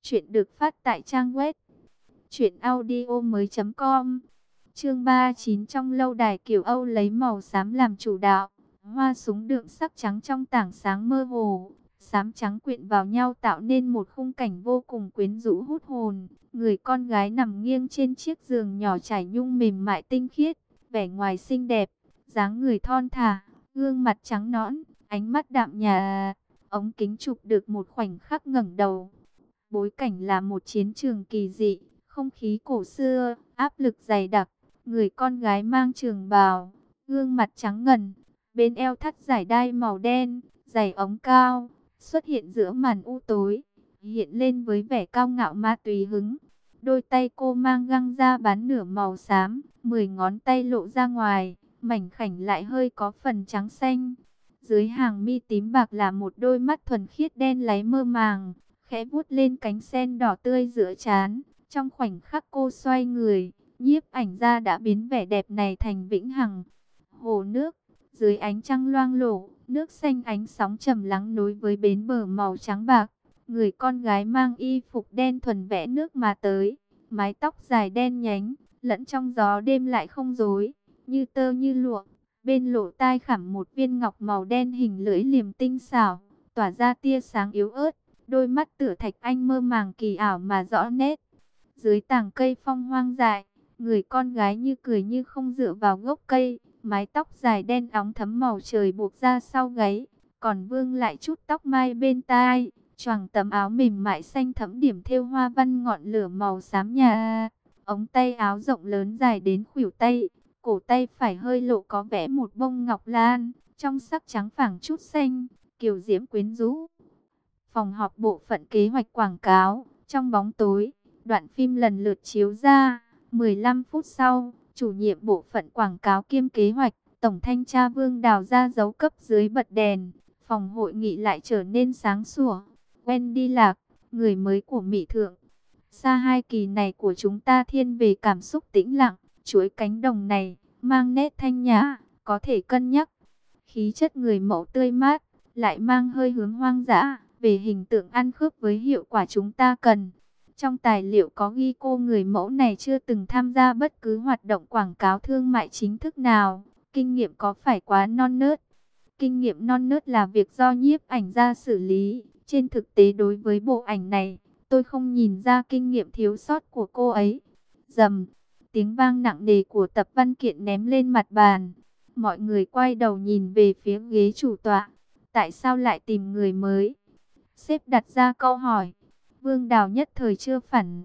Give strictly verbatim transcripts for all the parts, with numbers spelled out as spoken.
Chuyện được phát tại trang web truyện audio mới chấm com. Chương ba mươi chín, trong lâu đài kiểu Âu lấy màu xám làm chủ đạo. Hoa súng đượm sắc trắng trong tảng sáng mơ hồ, xám trắng quyện vào nhau tạo nên một khung cảnh vô cùng quyến rũ hút hồn. Người con gái nằm nghiêng trên chiếc giường nhỏ trải nhung mềm mại tinh khiết, vẻ ngoài xinh đẹp, dáng người thon thả, gương mặt trắng nõn, ánh mắt đạm nhã. Ống kính chụp được một khoảnh khắc ngẩng đầu. Bối cảnh là một chiến trường kỳ dị, không khí cổ xưa, áp lực dày đặc. Người con gái mang trường bào, gương mặt trắng ngần, bên eo thắt dải đai màu đen, giày ống cao, xuất hiện giữa màn u tối, hiện lên với vẻ cao ngạo ma túy hứng. Đôi tay cô mang găng da bán nửa màu xám, mười ngón tay lộ ra ngoài, mảnh khảnh lại hơi có phần trắng xanh. Dưới hàng mi tím bạc là một đôi mắt thuần khiết đen láy mơ màng, khẽ vuốt lên cánh sen đỏ tươi giữa trán. Trong khoảnh khắc cô xoay người, nhiếp ảnh gia đã biến vẻ đẹp này thành vĩnh hằng. Hồ nước, dưới ánh trăng loang lổ, nước xanh ánh sóng trầm lắng nối với bến bờ màu trắng bạc. Người con gái mang y phục đen thuần vẽ nước mà tới, mái tóc dài đen nhánh, lẫn trong gió đêm lại không rối, như tơ như lụa. Bên lỗ tai khảm một viên ngọc màu đen hình lưỡi liềm tinh xảo, tỏa ra tia sáng yếu ớt. Đôi mắt tựa thạch anh mơ màng kỳ ảo mà rõ nét. Dưới tàng cây phong hoang dại, người con gái như cười như không dựa vào gốc cây, mái tóc dài đen óng thấm màu trời buộc ra sau gáy, còn vương lại chút tóc mai bên tai, choàng tấm áo mềm mại xanh thẫm điểm thêu hoa văn ngọn lửa màu xám nhà. Ống tay áo rộng lớn dài đến khuỷu tay, cổ tay phải hơi lộ có vẽ một bông ngọc lan, trong sắc trắng phảng chút xanh, kiều diễm quyến rũ. Phòng họp bộ phận kế hoạch quảng cáo, trong bóng tối, đoạn phim lần lượt chiếu ra. mười lăm phút sau, chủ nhiệm bộ phận quảng cáo kiêm kế hoạch, tổng thanh tra Vương Đào ra dấu cấp dưới bật đèn. Phòng hội nghị lại trở nên sáng sủa. Wendy Lạc, người mới của Mỹ Thượng. Xa hai kỳ này của chúng ta thiên về cảm xúc tĩnh lặng, chuỗi cánh đồng này, mang nét thanh nhã, có thể cân nhắc. Khí chất người mẫu tươi mát, lại mang hơi hướng hoang dã, về hình tượng ăn khớp với hiệu quả chúng ta cần. Trong tài liệu có ghi cô người mẫu này chưa từng tham gia bất cứ hoạt động quảng cáo thương mại chính thức nào. Kinh nghiệm có phải quá non nớt? Kinh nghiệm non nớt là việc do nhiếp ảnh gia xử lý. Trên thực tế đối với bộ ảnh này, tôi không nhìn ra kinh nghiệm thiếu sót của cô ấy. Rầm, tiếng vang nặng nề của tập văn kiện ném lên mặt bàn. Mọi người quay đầu nhìn về phía ghế chủ tọa. Tại sao lại tìm người mới? Sếp đặt ra câu hỏi. Vương Đào nhất thời chưa phản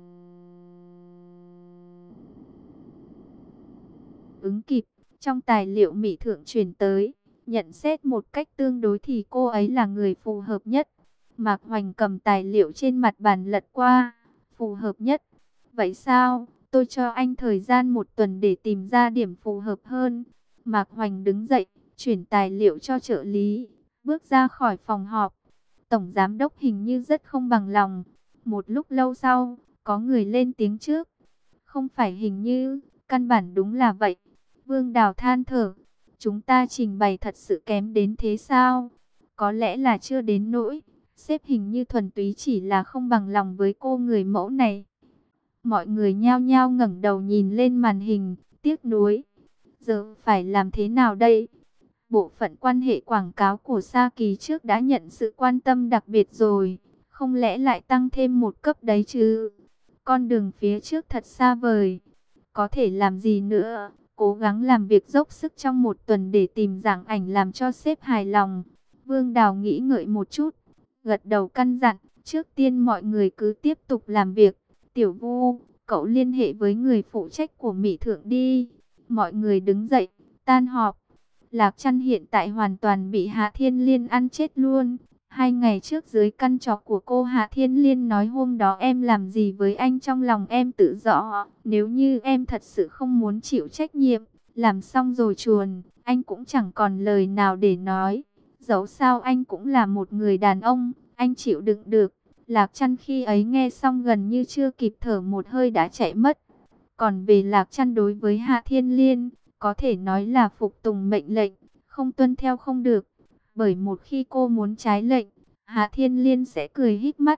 ứng kịp. Trong tài liệu Mỹ Thượng truyền tới, nhận xét một cách tương đối thì cô ấy là người phù hợp nhất. Mạc Hoành cầm tài liệu trên mặt bàn lật qua. Phù hợp nhất? Vậy sao? Tôi cho anh thời gian một tuần để tìm ra điểm phù hợp hơn. Mạc Hoành đứng dậy, chuyển tài liệu cho trợ lý, bước ra khỏi phòng họp. Tổng giám đốc hình như rất không bằng lòng. Một lúc lâu sau, có người lên tiếng trước. Không phải hình như, căn bản đúng là vậy. Vương Đào than thở. Chúng ta trình bày thật sự kém đến thế sao? Có lẽ là chưa đến nỗi. Sếp hình như thuần túy chỉ là không bằng lòng với cô người mẫu này. Mọi người nhao nhao ngẩng đầu nhìn lên màn hình, tiếc nuối. Giờ phải làm thế nào đây? Bộ phận quan hệ quảng cáo của Sa Kỳ trước đã nhận sự quan tâm đặc biệt rồi. Không lẽ lại tăng thêm một cấp đấy chứ? Con đường phía trước thật xa vời. Có thể làm gì nữa? Cố gắng làm việc dốc sức trong một tuần để tìm dạng ảnh làm cho sếp hài lòng. Vương Đào nghĩ ngợi một chút, gật đầu căn dặn. Trước tiên mọi người cứ tiếp tục làm việc. Tiểu Vu, cậu liên hệ với người phụ trách của Mỹ Thượng đi. Mọi người đứng dậy, tan họp. Lạc Trăn hiện tại hoàn toàn bị Hạ Thiên Liên ăn chết luôn. Hai ngày trước dưới căn trọ của cô, Hạ Thiên Liên nói hôm đó em làm gì với anh trong lòng em tự rõ. Nếu như em thật sự không muốn chịu trách nhiệm, làm xong rồi chuồn, anh cũng chẳng còn lời nào để nói. Dẫu sao anh cũng là một người đàn ông, anh chịu đựng được. Lạc Trăn khi ấy nghe xong gần như chưa kịp thở một hơi đã chạy mất. Còn về Lạc Trăn đối với Hạ Thiên Liên, có thể nói là phục tùng mệnh lệnh, không tuân theo không được. Bởi một khi cô muốn trái lệnh, Hạ Thiên Liên sẽ cười híp mắt,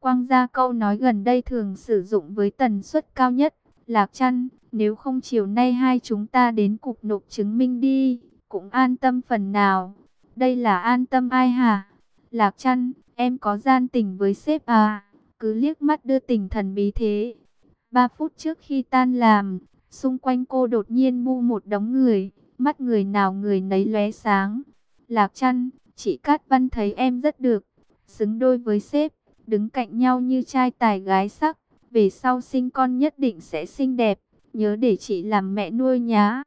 quăng ra câu nói gần đây thường sử dụng với tần suất cao nhất. Lạc Trăn, nếu không chiều nay hai chúng ta đến cục nộp chứng minh đi, cũng an tâm phần nào. Đây là an tâm ai hả? Lạc Trăn, em có gian tình với sếp à? Cứ liếc mắt đưa tình thần bí thế. Ba phút trước khi tan làm, xung quanh cô đột nhiên bu một đống người, mắt người nào người nấy lóe sáng. Lạc Trăn, chị Cát Văn thấy em rất được, xứng đôi với sếp, đứng cạnh nhau như trai tài gái sắc. Về sau sinh con nhất định sẽ xinh đẹp, nhớ để chị làm mẹ nuôi nhá.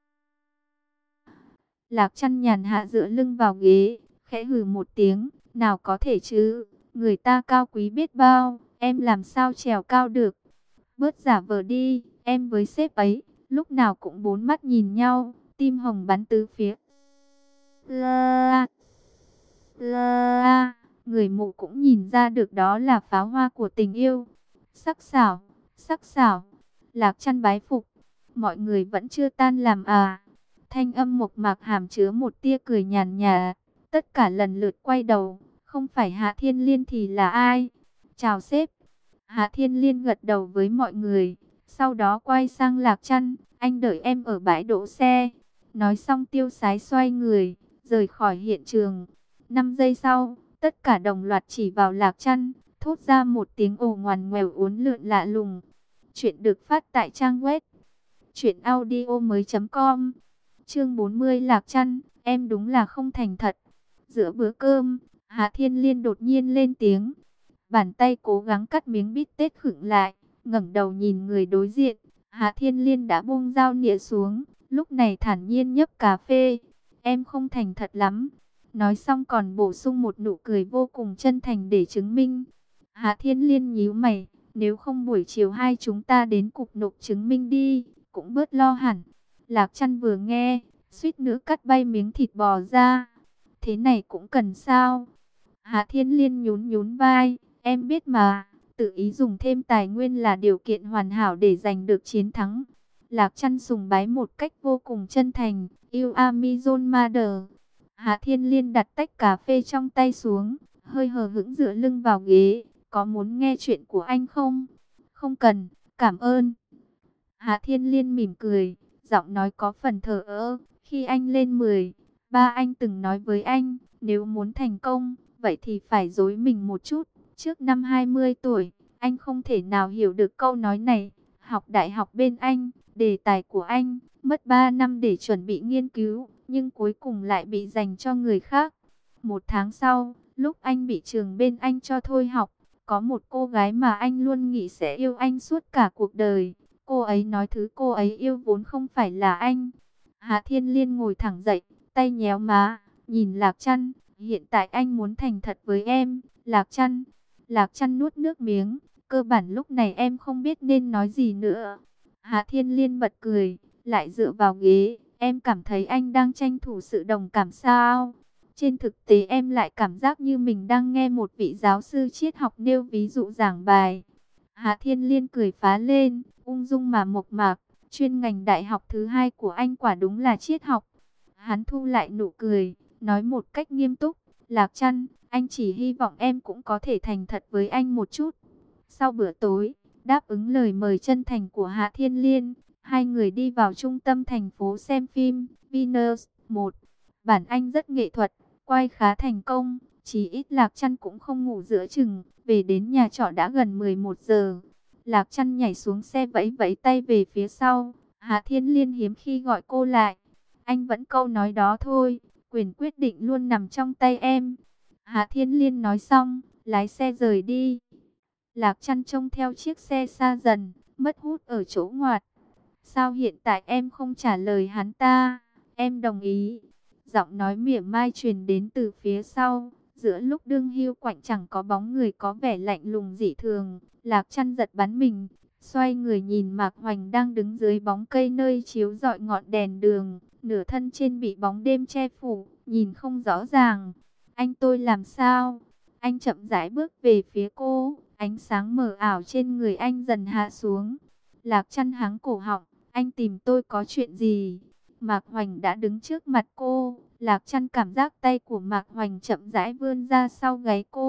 Lạc Trăn nhàn hạ dựa lưng vào ghế, khẽ hừ một tiếng, nào có thể chứ, người ta cao quý biết bao, em làm sao trèo cao được. Bớt giả vờ đi, em với sếp ấy, lúc nào cũng bốn mắt nhìn nhau, tim hồng bắn tứ phía. La, la, người mụ cũng nhìn ra được đó là pháo hoa của tình yêu. Sắc sảo, sắc sảo, Lạc Trăn bái phục, mọi người vẫn chưa tan làm à. Thanh âm mộc mạc hàm chứa một tia cười nhàn nhạt, tất cả lần lượt quay đầu, không phải Hạ Thiên Liên thì là ai? Chào sếp. Hạ Thiên Liên gật đầu với mọi người, sau đó quay sang Lạc Trăn, anh đợi em ở bãi đỗ xe. Nói xong tiêu sái xoay người, rời khỏi hiện trường. Năm giây sau, tất cả đồng loạt chỉ vào Lạc Trăn, thốt ra một tiếng ồ ngoằn ngoèo uốn lượn lạ lùng. Chuyện được phát tại trang web truyện audio mới chấm com. Chương bốn mươi Lạc Trăn, em đúng là không thành thật. Giữa bữa cơm, Hạ Thiên Liên đột nhiên lên tiếng. Bàn tay cố gắng cắt miếng bít tết khựng lại, ngẩng đầu nhìn người đối diện. Hạ Thiên Liên đã buông dao nĩa xuống, lúc này thản nhiên nhấp cà phê. Em không thành thật lắm. Nói xong còn bổ sung một nụ cười vô cùng chân thành để chứng minh. Hạ Thiên Liên nhíu mày, nếu không buổi chiều hai chúng ta đến cục nộp chứng minh đi, cũng bớt lo hẳn. Lạc Trăn vừa nghe, suýt nữa cắt bay miếng thịt bò ra. Thế này cũng cần sao? Hạ Thiên Liên nhún nhún vai, em biết mà, tự ý dùng thêm tài nguyên là điều kiện hoàn hảo để giành được chiến thắng. Lạc Trăn sùng bái một cách vô cùng chân thành, yêu Amazon Mother. Hạ Thiên Liên đặt tách cà phê trong tay xuống, hơi hờ hững dựa lưng vào ghế. Có muốn nghe chuyện của anh không? Không cần, cảm ơn. Hạ Thiên Liên mỉm cười, giọng nói có phần thờ ơ. Khi anh lên mười, ba anh từng nói với anh, nếu muốn thành công, vậy thì phải dối mình một chút. Trước năm hai mươi tuổi, anh không thể nào hiểu được câu nói này. Học đại học bên anh, đề tài của anh, mất ba năm để chuẩn bị nghiên cứu, nhưng cuối cùng lại bị dành cho người khác. Một tháng sau, lúc anh bị trường bên anh cho thôi học, có một cô gái mà anh luôn nghĩ sẽ yêu anh suốt cả cuộc đời. Cô ấy nói thứ cô ấy yêu vốn không phải là anh. Hạ Thiên Liên ngồi thẳng dậy, tay nhéo má, nhìn Lạc Trăn. Hiện tại anh muốn thành thật với em, Lạc Trăn. Lạc Trăn nuốt nước miếng, cơ bản lúc này em không biết nên nói gì nữa. Hạ Thiên Liên bật cười, lại dựa vào ghế. Em cảm thấy anh đang tranh thủ sự đồng cảm sao? Trên thực tế em lại cảm giác như mình đang nghe một vị giáo sư triết học nêu ví dụ giảng bài. Hạ Thiên Liên cười phá lên, ung dung mà mộc mạc. Chuyên ngành đại học thứ hai của anh quả đúng là triết học. Hắn thu lại nụ cười, nói một cách nghiêm túc. Lạc Trăn, anh chỉ hy vọng em cũng có thể thành thật với anh một chút. Sau bữa tối, đáp ứng lời mời chân thành của Hạ Thiên Liên, hai người đi vào trung tâm thành phố xem phim Venus một. Bản anh rất nghệ thuật, quay khá thành công, chỉ ít Lạc Trăn cũng không ngủ giữa chừng, về đến nhà trọ đã gần mười một giờ. Lạc Trăn nhảy xuống xe vẫy vẫy tay về phía sau, Hạ Thiên Liên hiếm khi gọi cô lại. Anh vẫn câu nói đó thôi, quyền quyết định luôn nằm trong tay em. Hạ Thiên Liên nói xong, lái xe rời đi. Lạc Trăn trông theo chiếc xe xa dần, mất hút ở chỗ ngoặt. Sao hiện tại em không trả lời hắn ta? Em đồng ý. Giọng nói mỉa mai truyền đến từ phía sau. Giữa lúc đương hưu quạnh chẳng có bóng người có vẻ lạnh lùng dị thường. Lạc Trăn giật bắn mình, xoay người nhìn Mạc Hoành đang đứng dưới bóng cây nơi chiếu rọi ngọn đèn đường. Nửa thân trên bị bóng đêm che phủ, nhìn không rõ ràng. Anh tôi làm sao? Anh chậm rãi bước về phía cô, ánh sáng mờ ảo trên người anh dần hạ xuống. Lạc Trăn hắng cổ họng, anh tìm tôi có chuyện gì? Mạc Hoành đã đứng trước mặt cô. Lạc Trăn cảm giác tay của Mạc Hoành chậm rãi vươn ra sau gáy cô.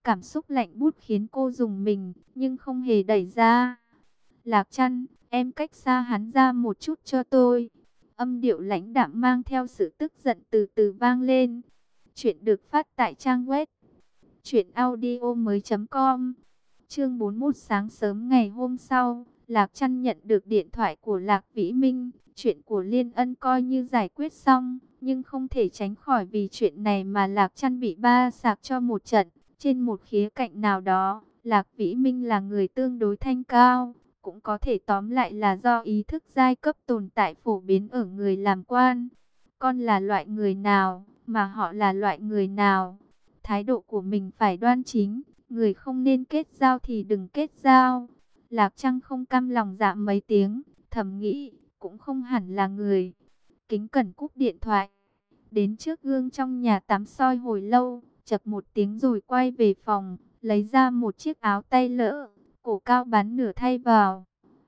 Cảm xúc lạnh buốt khiến cô rùng mình, nhưng không hề đẩy ra. Lạc Trăn, em cách xa hắn ra một chút cho tôi. Âm điệu lãnh đạm mang theo sự tức giận từ từ vang lên. Chuyện được phát tại trang web truyện audio mới chấm com. Chương bốn mươi mốt sáng sớm ngày hôm sau, Lạc Trăn nhận được điện thoại của Lạc Vĩ Minh. Chuyện của Liên Ân coi như giải quyết xong, nhưng không thể tránh khỏi vì chuyện này mà Lạc Trăn bị ba sạc cho một trận. Trên một khía cạnh nào đó, Lạc Vĩ Minh là người tương đối thanh cao, cũng có thể tóm lại là do ý thức giai cấp tồn tại phổ biến ở người làm quan. Con là loại người nào, mà họ là loại người nào? Thái độ của mình phải đoan chính, người không nên kết giao thì đừng kết giao. Lạc Trăn không cam lòng dạ mấy tiếng, thầm nghĩ, cũng không hẳn là người. Kính cẩn cúp điện thoại, đến trước gương trong nhà tắm soi hồi lâu, chập một tiếng rồi quay về phòng, lấy ra một chiếc áo tay lỡ, cổ cao bán nửa thay vào.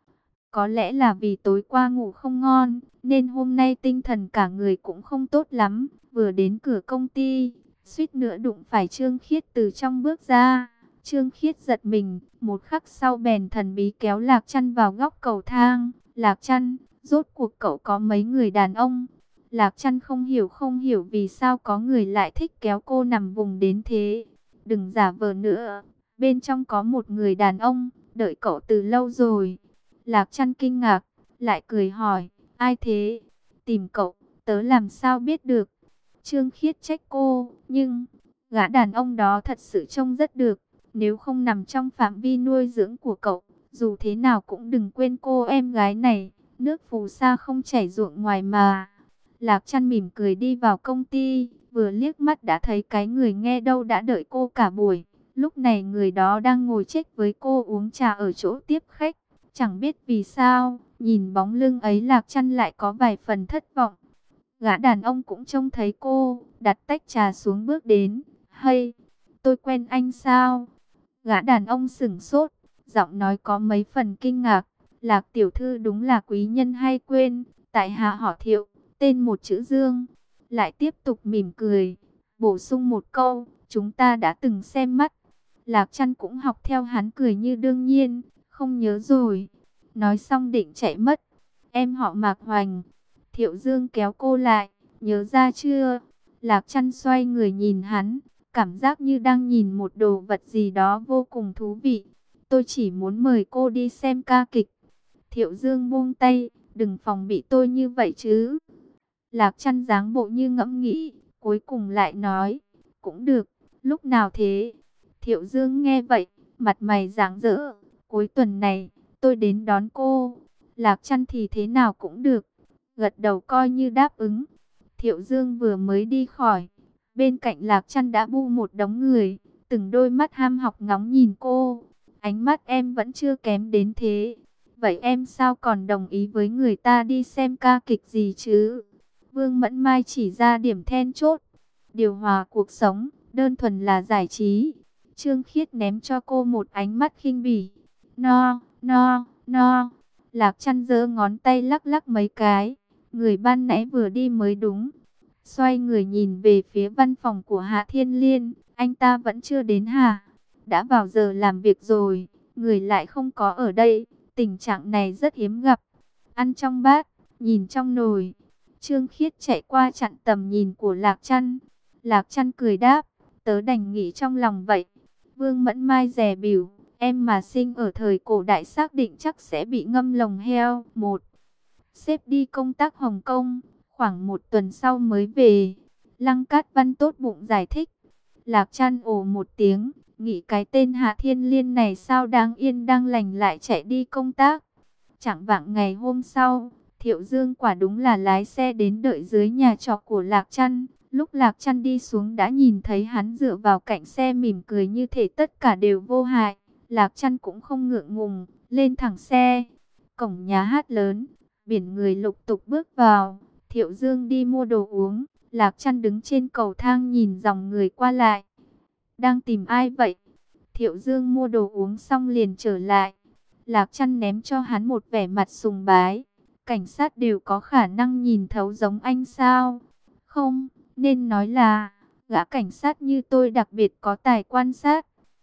Có lẽ là vì tối qua ngủ không ngon, nên hôm nay tinh thần cả người cũng không tốt lắm. Vừa đến cửa công ty, suýt nữa đụng phải Trương Khiết từ trong bước ra. Trương Khiết giật mình, một khắc sau bèn thần bí kéo Lạc Trăn vào góc cầu thang. Lạc Trăn, rốt cuộc cậu có mấy người đàn ông? Lạc Trăn không hiểu không hiểu vì sao có người lại thích kéo cô nằm vùng đến thế. Đừng giả vờ nữa, bên trong có một người đàn ông, đợi cậu từ lâu rồi. Lạc Trăn kinh ngạc, lại cười hỏi, ai thế? Tìm cậu, tớ làm sao biết được? Trương Khiết trách cô, nhưng gã đàn ông đó thật sự trông rất được. Nếu không nằm trong phạm vi nuôi dưỡng của cậu, dù thế nào cũng đừng quên cô em gái này. Nước phù sa không chảy ruộng ngoài mà. Lạc Trăn mỉm cười đi vào công ty, vừa liếc mắt đã thấy cái người nghe đâu đã đợi cô cả buổi. Lúc này người đó đang ngồi check với cô uống trà ở chỗ tiếp khách. Chẳng biết vì sao, nhìn bóng lưng ấy Lạc Trăn lại có vài phần thất vọng. Gã đàn ông cũng trông thấy cô, đặt tách trà xuống bước đến. Hay, tôi quen anh sao? Gã đàn ông sửng sốt, giọng nói có mấy phần kinh ngạc. Lạc tiểu thư đúng là quý nhân hay quên, tại hạ họ Thiệu, tên một chữ Dương. Lại tiếp tục mỉm cười, bổ sung một câu, chúng ta đã từng xem mắt. Lạc Trăn cũng học theo hắn cười như đương nhiên, không nhớ rồi. Nói xong định chạy mất. Em họ Mạc Hoành. Thiệu Dương kéo cô lại, nhớ ra chưa? Lạc Trăn xoay người nhìn hắn, cảm giác như đang nhìn một đồ vật gì đó vô cùng thú vị. Tôi chỉ muốn mời cô đi xem ca kịch. Thiệu Dương buông tay, đừng phòng bị tôi như vậy chứ. Lạc Trăn dáng bộ như ngẫm nghĩ, cuối cùng lại nói, cũng được, lúc nào thế? Thiệu Dương nghe vậy, mặt mày rạng rỡ, cuối tuần này, tôi đến đón cô. Lạc Trăn thì thế nào cũng được, gật đầu coi như đáp ứng. Thiệu Dương vừa mới đi khỏi, bên cạnh Lạc Trăn đã bu một đống người, từng đôi mắt ham học ngóng nhìn cô. Ánh mắt em vẫn chưa kém đến thế. Vậy em sao còn đồng ý với người ta đi xem ca kịch gì chứ? Vương Mẫn Mai chỉ ra điểm then chốt. Điều hòa cuộc sống, đơn thuần là giải trí. Trương Khiết ném cho cô một ánh mắt khinh bỉ. No, no, no. Lạc Trăn giơ ngón tay lắc lắc mấy cái. Người ban nãy vừa đi mới đúng. Xoay người nhìn về phía văn phòng của Hạ Thiên Liên. Anh ta vẫn chưa đến hả? Đã vào giờ làm việc rồi, người lại không có ở đây. Tình trạng này rất hiếm gặp. Ăn trong bát, nhìn trong nồi. Trương Khiết chạy qua chặn tầm nhìn của Lạc Trăn. Lạc Trăn cười đáp, tớ đành nghĩ trong lòng vậy. Vương Mẫn Mai dè bỉu, em mà sinh ở thời cổ đại xác định chắc sẽ bị ngâm lồng heo. Một, sếp đi công tác Hồng Kông, khoảng một tuần sau mới về. Lăng Cát Văn tốt bụng giải thích. Lạc Trăn ồ một tiếng, nghĩ cái tên Hạ Thiên Liên này sao đáng yên đang lành lại chạy đi công tác. Chẳng vạng ngày hôm sau, Thiệu Dương quả đúng là lái xe đến đợi dưới nhà trọ của Lạc Trăn. Lúc Lạc Trăn đi xuống đã nhìn thấy hắn dựa vào cạnh xe mỉm cười như thể tất cả đều vô hại. Lạc Trăn cũng không ngượng ngùng, lên thẳng xe. Cổng nhà hát lớn, biển người lục tục bước vào. Thiệu Dương đi mua đồ uống. Lạc Trăn đứng trên cầu thang nhìn dòng người qua lại. Đang tìm ai vậy? Thiệu Dương mua đồ uống xong liền trở lại. Lạc Trăn ném cho hắn một vẻ mặt sùng bái. Cảnh sát đều có khả năng nhìn thấu giống anh sao? Không, nên nói là gã cảnh sát như tôi đặc biệt có tài quan sát.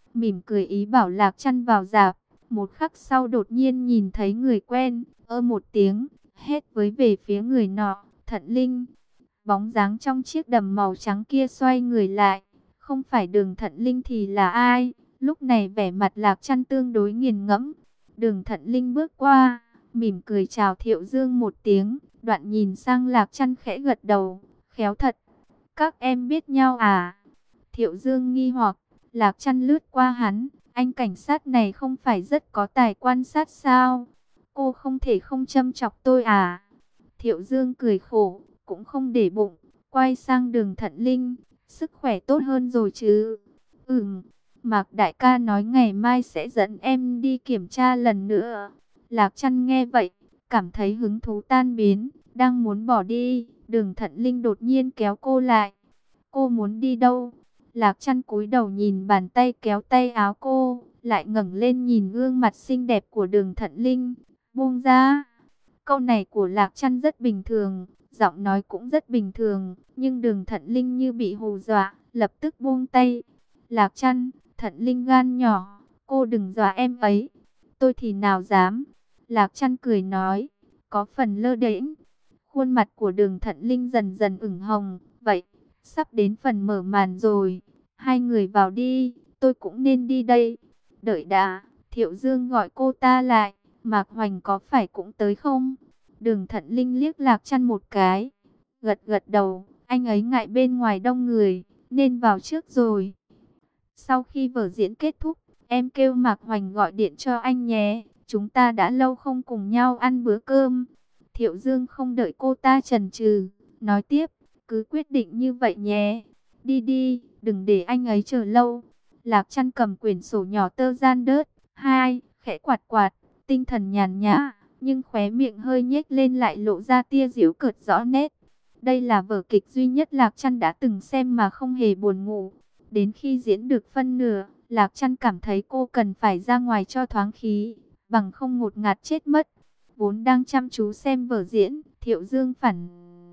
mỉm cười ý bảo Lạc Chăn vào rạp. Một khắc sau đột nhiên nhìn thấy người quen, ơ một tiếng, hét với về phía người nọ, Thận Linh. Bóng dáng trong chiếc đầm màu trắng kia xoay người lại, không phải Đường Thận Linh thì là ai? Lúc này vẻ mặt Lạc Chăn tương đối nghiền ngẫm. Đường Thận Linh bước qua, mỉm cười chào Thiệu Dương một tiếng, đoạn nhìn sang Lạc Chăn khẽ gật đầu, khéo thật. Các em biết nhau à? Thiệu Dương nghi hoặc, Lạc Chăn lướt qua hắn, anh cảnh sát này không phải rất có tài quan sát sao? Cô không thể không châm chọc tôi à? Thiệu Dương cười khổ, cũng không để bụng, quay sang Đường Thận Linh, sức khỏe tốt hơn rồi chứ? Ừm, Mạc đại ca nói ngày mai sẽ dẫn em đi kiểm tra lần nữa. Lạc Chăn nghe vậy, cảm thấy hứng thú tan biến, đang muốn bỏ đi, Đường Thận Linh đột nhiên kéo cô lại. Cô muốn đi đâu? Lạc Chăn cúi đầu nhìn bàn tay kéo tay áo cô, lại ngẩng lên nhìn gương mặt xinh đẹp của Đường Thận Linh, buông ra. Câu này của Lạc Chăn rất bình thường, giọng nói cũng rất bình thường, nhưng Đường Thận Linh như bị hù dọa, lập tức buông tay. Lạc Chăn, Thận Linh gan nhỏ, cô đừng dọa em ấy. Tôi thì nào dám. Lạc Chăn cười nói, có phần lơ đễnh. Khuôn mặt của Đường Thận Linh dần dần ửng hồng, vậy, sắp đến phần mở màn rồi. Hai người vào đi, tôi cũng nên đi đây. Đợi đã, Thiệu Dương gọi cô ta lại, Mạc Hoành có phải cũng tới không? Đường Thận Linh liếc Lạc Chăn một cái, gật gật đầu, anh ấy ngại bên ngoài đông người, nên vào trước rồi. Sau khi vở diễn kết thúc, em kêu Mạc Hoành gọi điện cho anh nhé, chúng ta đã lâu không cùng nhau ăn bữa cơm. Thiệu Dương không đợi cô ta chần chừ, nói tiếp, cứ quyết định như vậy nhé. Đi đi, đừng để anh ấy chờ lâu. Lạc Chăn cầm quyển sổ nhỏ tơ gian đớt, hai, khẽ quạt quạt, tinh thần nhàn nhã, nhưng khóe miệng hơi nhếch lên lại lộ ra tia giễu cợt rõ nét. Đây là vở kịch duy nhất Lạc Chăn đã từng xem mà không hề buồn ngủ. Đến khi diễn được phân nửa, Lạc Chăn cảm thấy cô cần phải ra ngoài cho thoáng khí, bằng không ngột ngạt chết mất. Vốn đang chăm chú xem vở diễn, Thiệu Dương phản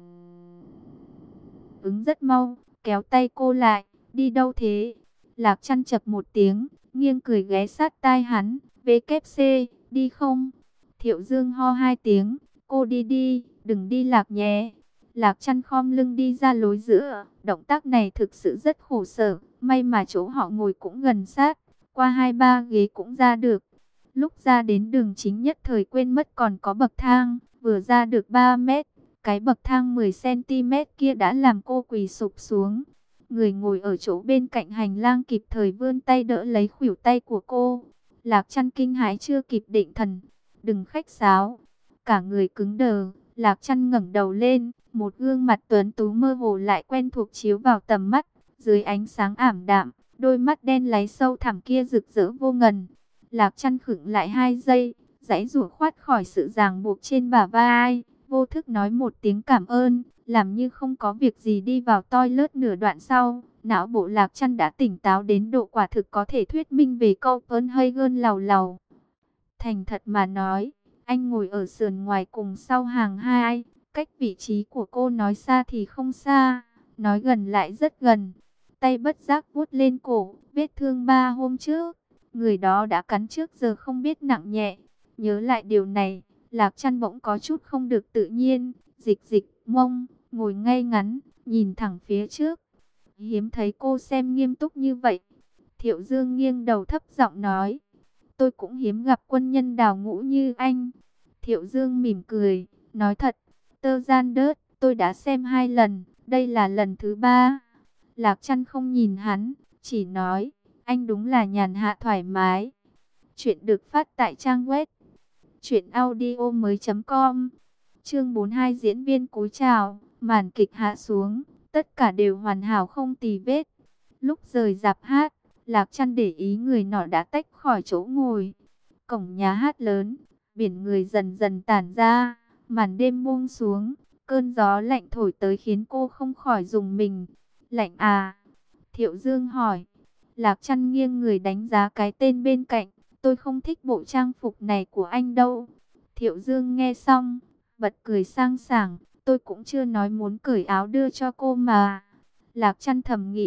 ứng rất mau, kéo tay cô lại, đi đâu thế? Lạc Chăn chập một tiếng, nghiêng cười ghé sát tai hắn, vê kép xê, đi không? Thiệu Dương ho hai tiếng, cô đi đi, đừng đi Lạc nhé. Lạc Chăn khom lưng đi ra lối giữa, động tác này thực sự rất khổ sở, may mà chỗ họ ngồi cũng gần sát, qua hai ba ghế cũng ra được. Lúc ra đến đường chính nhất thời quên mất còn có bậc thang, vừa ra được ba mét, cái bậc thang mười xăng ti mét kia đã làm cô quỳ sụp xuống. Người ngồi ở chỗ bên cạnh hành lang kịp thời vươn tay đỡ lấy khuỷu tay của cô. Lạc Chăn kinh hãi chưa kịp định thần, đừng khách sáo, cả người cứng đờ. Lạc Chăn ngẩng đầu lên, một gương mặt tuấn tú mơ hồ lại quen thuộc chiếu vào tầm mắt, dưới ánh sáng ảm đạm, đôi mắt đen láy sâu thẳm kia rực rỡ vô ngần. Lạc Chăn khựng lại hai giây, giãy giụa thoát khỏi sự ràng buộc trên bả vai, vô thức nói một tiếng cảm ơn, làm như không có việc gì đi vào toilet. Nửa đoạn sau, não bộ Lạc Chăn đã tỉnh táo đến độ quả thực có thể thuyết minh về câu ơn hay gơn lầu lầu. Thành thật mà nói, anh ngồi ở sườn ngoài cùng sau hàng hai, cách vị trí của cô nói xa thì không xa, nói gần lại rất gần. Tay bất giác vuốt lên cổ, vết thương ba hôm trước, người đó đã cắn trước giờ không biết nặng nhẹ. Nhớ lại điều này, Lạc Chăn bỗng có chút không được tự nhiên, dịch dịch mông, ngồi ngay ngắn, nhìn thẳng phía trước. Hiếm thấy cô xem nghiêm túc như vậy. Thiệu Dương nghiêng đầu thấp giọng nói, tôi cũng hiếm gặp quân nhân đào ngũ như anh. Thiệu Dương mỉm cười, nói thật, tơ gian đớt, tôi đã xem hai lần, đây là lần thứ ba. Lạc Chăn không nhìn hắn, chỉ nói, anh đúng là nhàn hạ thoải mái. Chuyện được phát tại trang web truyện audio mới chấm com. Chương bốn mươi hai, diễn viên cúi chào, màn kịch hạ xuống, tất cả đều hoàn hảo không tì vết. Lúc rời rạp hát, Lạc Chăn để ý người nọ đã tách khỏi chỗ ngồi. Cổng nhà hát lớn, biển người dần dần tản ra, màn đêm buông xuống, cơn gió lạnh thổi tới khiến cô không khỏi rùng mình. Lạnh à? Thiệu Dương hỏi. Lạc Chăn nghiêng người đánh giá cái tên bên cạnh, tôi không thích bộ trang phục này của anh đâu. Thiệu Dương nghe xong, bật cười sang sảng, tôi cũng chưa nói muốn cởi áo đưa cho cô mà. Lạc Chăn thầm nghĩ,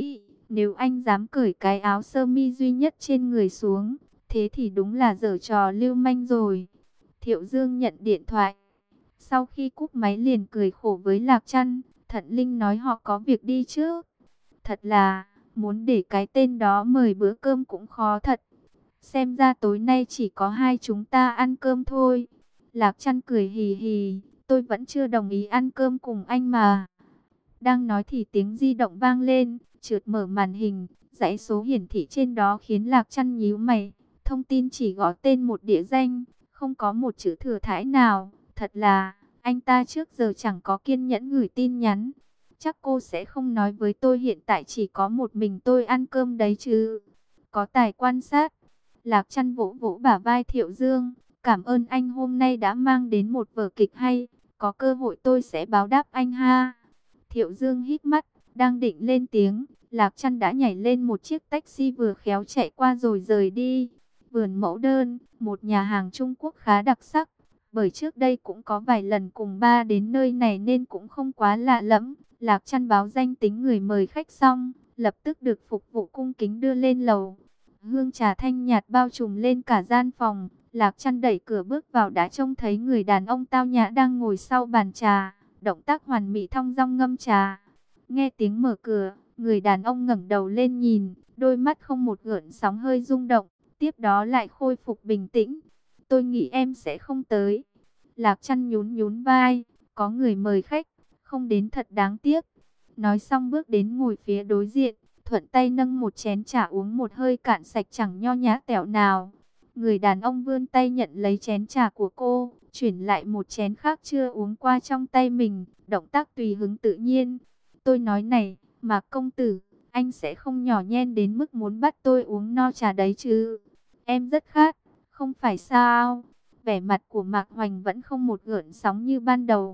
Nếu anh dám cởi cái áo sơ mi duy nhất trên người xuống, thế thì đúng là giở trò lưu manh rồi. Thiệu Dương nhận điện thoại. Sau khi cúp máy liền cười khổ với Lạc Trăn. Thận Linh nói họ có việc đi trước. Thật là, muốn để cái tên đó mời bữa cơm cũng khó thật. Xem ra tối nay chỉ có hai chúng ta ăn cơm thôi. Lạc Trăn cười hì hì. Tôi vẫn chưa đồng ý ăn cơm cùng anh mà. Đang nói thì tiếng di động vang lên. Trượt mở màn hình. Dãy số hiển thị trên đó khiến Lạc Trăn nhíu mày. Thông tin chỉ gõ tên một địa danh. Không có một chữ thừa thãi nào. Thật là, anh ta trước giờ chẳng có kiên nhẫn gửi tin nhắn. Chắc cô sẽ không nói với tôi hiện tại chỉ có một mình tôi ăn cơm đấy chứ. Có tài quan sát. Lạc Trăn vỗ vỗ bả vai Thiệu Dương. Cảm ơn anh hôm nay đã mang đến một vở kịch hay. Có cơ hội tôi sẽ báo đáp anh ha. Thiệu Dương hít mắt, đang định lên tiếng. Lạc Trăn đã nhảy lên một chiếc taxi vừa khéo chạy qua rồi rời đi. Vườn Mẫu Đơn, một nhà hàng Trung Quốc khá đặc sắc. Bởi trước đây cũng có vài lần cùng ba đến nơi này nên cũng không quá lạ lẫm. Lạc Trăn báo danh tính người mời khách xong, lập tức được phục vụ cung kính đưa lên lầu. Hương trà thanh nhạt bao trùm lên cả gian phòng. Lạc Trăn đẩy cửa bước vào đã trông thấy người đàn ông tao nhã đang ngồi sau bàn trà. Động tác hoàn mỹ thong dong ngâm trà. Nghe tiếng mở cửa, người đàn ông ngẩng đầu lên nhìn, đôi mắt không một gợn sóng hơi rung động. Tiếp đó lại khôi phục bình tĩnh. Tôi nghĩ em sẽ không tới. Lạc Trăn nhún nhún vai. Có người mời khách, không đến thật đáng tiếc. Nói xong bước đến ngồi phía đối diện. Thuận tay nâng một chén trà uống một hơi cạn sạch chẳng nho nhã tẹo nào. Người đàn ông vươn tay nhận lấy chén trà của cô. Chuyển lại một chén khác chưa uống qua trong tay mình. Động tác tùy hứng tự nhiên. Tôi nói này, Mạc công tử, anh sẽ không nhỏ nhen đến mức muốn bắt tôi uống no trà đấy chứ. Em rất khát, không phải sao? Vẻ mặt của Mạc Hoành vẫn không một gợn sóng như ban đầu.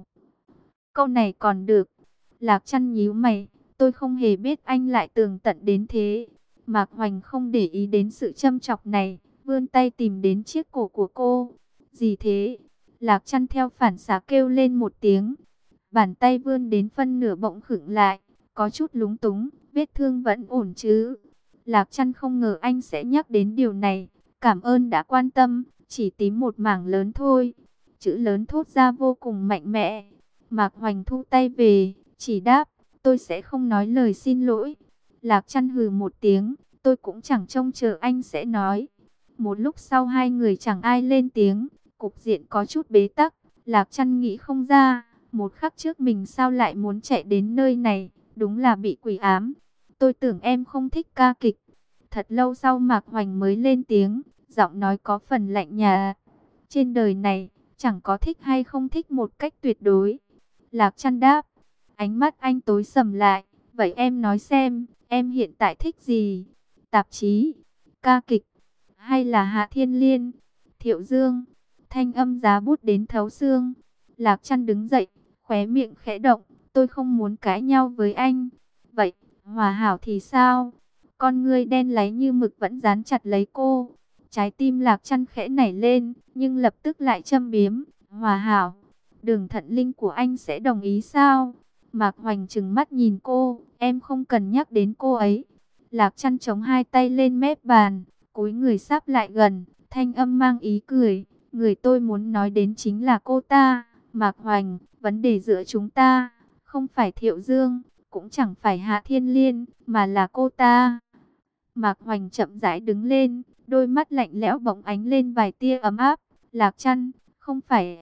Câu này còn được. Lạc Trăn nhíu mày, tôi không hề biết anh lại tường tận đến thế. Mạc Hoành không để ý đến sự châm chọc này, vươn tay tìm đến chiếc cổ của cô. Gì thế? Lạc Trăn theo phản xạ kêu lên một tiếng. Bàn tay vươn đến phân nửa bỗng khựng lại, có chút lúng túng, vết thương vẫn ổn chứ? Lạc Trăn không ngờ anh sẽ nhắc đến điều này. Cảm ơn đã quan tâm, chỉ tím một mảng lớn thôi. Chữ lớn thốt ra vô cùng mạnh mẽ. Mạc Hoành thu tay về, chỉ đáp, tôi sẽ không nói lời xin lỗi. Lạc Trăn hừ một tiếng, tôi cũng chẳng trông chờ anh sẽ nói. Một lúc sau hai người chẳng ai lên tiếng, cục diện có chút bế tắc. Lạc Trăn nghĩ không ra, một khắc trước mình sao lại muốn chạy đến nơi này, đúng là bị quỷ ám. Tôi tưởng em không thích ca kịch. Thật lâu sau Mạc Hoành mới lên tiếng, giọng nói có phần lạnh nhạt. Trên đời này, chẳng có thích hay không thích một cách tuyệt đối. Lạc Trăn đáp, ánh mắt anh tối sầm lại. Vậy em nói xem, em hiện tại thích gì? Tạp chí, ca kịch, hay là Hạ Thiên Liên? Thiệu Dương, thanh âm giá bút đến thấu xương. Lạc Trăn đứng dậy, khóe miệng khẽ động. Tôi không muốn cãi nhau với anh. Vậy, Hòa Hảo thì sao? Con ngươi đen láy như mực vẫn dán chặt lấy cô. Trái tim Lạc Trăn khẽ nảy lên, nhưng lập tức lại châm biếm. Hòa Hảo, Đường Thận Linh của anh sẽ đồng ý sao? Mạc Hoành trừng mắt nhìn cô, em không cần nhắc đến cô ấy. Lạc Trăn chống hai tay lên mép bàn, cúi người sáp lại gần, thanh âm mang ý cười. Người tôi muốn nói đến chính là cô ta, Mạc Hoành. Vấn đề giữa chúng ta, không phải Thiệu Dương, cũng chẳng phải Hạ Thiên Liên, mà là cô ta. Mạc Hoành chậm rãi đứng lên, đôi mắt lạnh lẽo bỗng ánh lên vài tia ấm áp. Lạc Trăn, không phải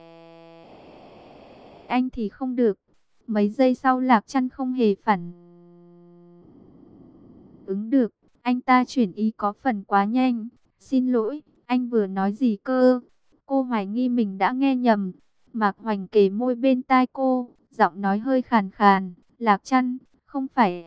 anh thì không được. Mấy giây sau Lạc Trăn không hề phản ứng được. Anh ta chuyển ý có phần quá nhanh. Xin lỗi, anh vừa nói gì cơ? Cô hoài nghi mình đã nghe nhầm. Mạc Hoành kề môi bên tai cô, giọng nói hơi khàn khàn. Lạc Trăn, không phải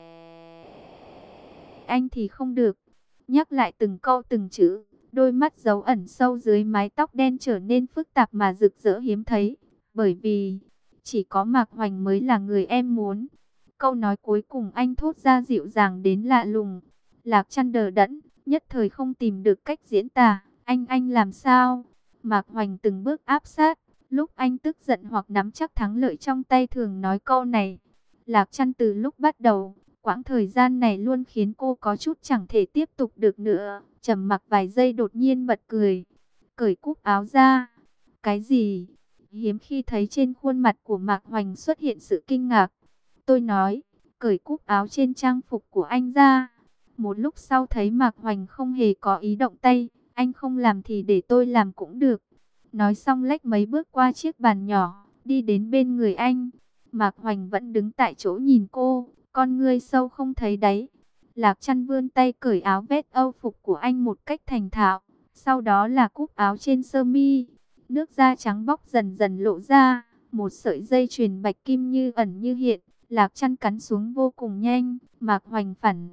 anh thì không được. Nhắc lại từng câu từng chữ, đôi mắt dấu ẩn sâu dưới mái tóc đen trở nên phức tạp mà rực rỡ hiếm thấy. Bởi vì, chỉ có Mạc Hoành mới là người em muốn. Câu nói cuối cùng anh thốt ra dịu dàng đến lạ lùng. Lạc Trăn đờ đẫn, nhất thời không tìm được cách diễn tả. Anh anh làm sao? Mạc Hoành từng bước áp sát. Lúc anh tức giận hoặc nắm chắc thắng lợi trong tay thường nói câu này. Lạc Trăn từ lúc bắt đầu, Quãng thời gian này luôn khiến cô có chút chẳng thể tiếp tục được nữa. Trầm mặc vài giây đột nhiên bật cười. Cởi cúc áo ra. Cái gì? Hiếm khi thấy trên khuôn mặt của Mạc Hoành xuất hiện sự kinh ngạc. Tôi nói, cởi cúc áo trên trang phục của anh ra. Một lúc sau thấy Mạc Hoành không hề có ý động tay. Anh không làm thì để tôi làm cũng được. Nói xong lách mấy bước qua chiếc bàn nhỏ, đi đến bên người anh. Mạc Hoành vẫn đứng tại chỗ nhìn cô, con ngươi sâu không thấy đáy. Lạc Chăn vươn tay cởi áo vest Âu phục của anh một cách thành thạo. Sau đó là cúc áo trên sơ mi. Nước da trắng bóc dần dần lộ ra. Một sợi dây chuyền bạch kim như ẩn như hiện. Lạc Chăn cắn xuống vô cùng nhanh. Mạc Hoành phản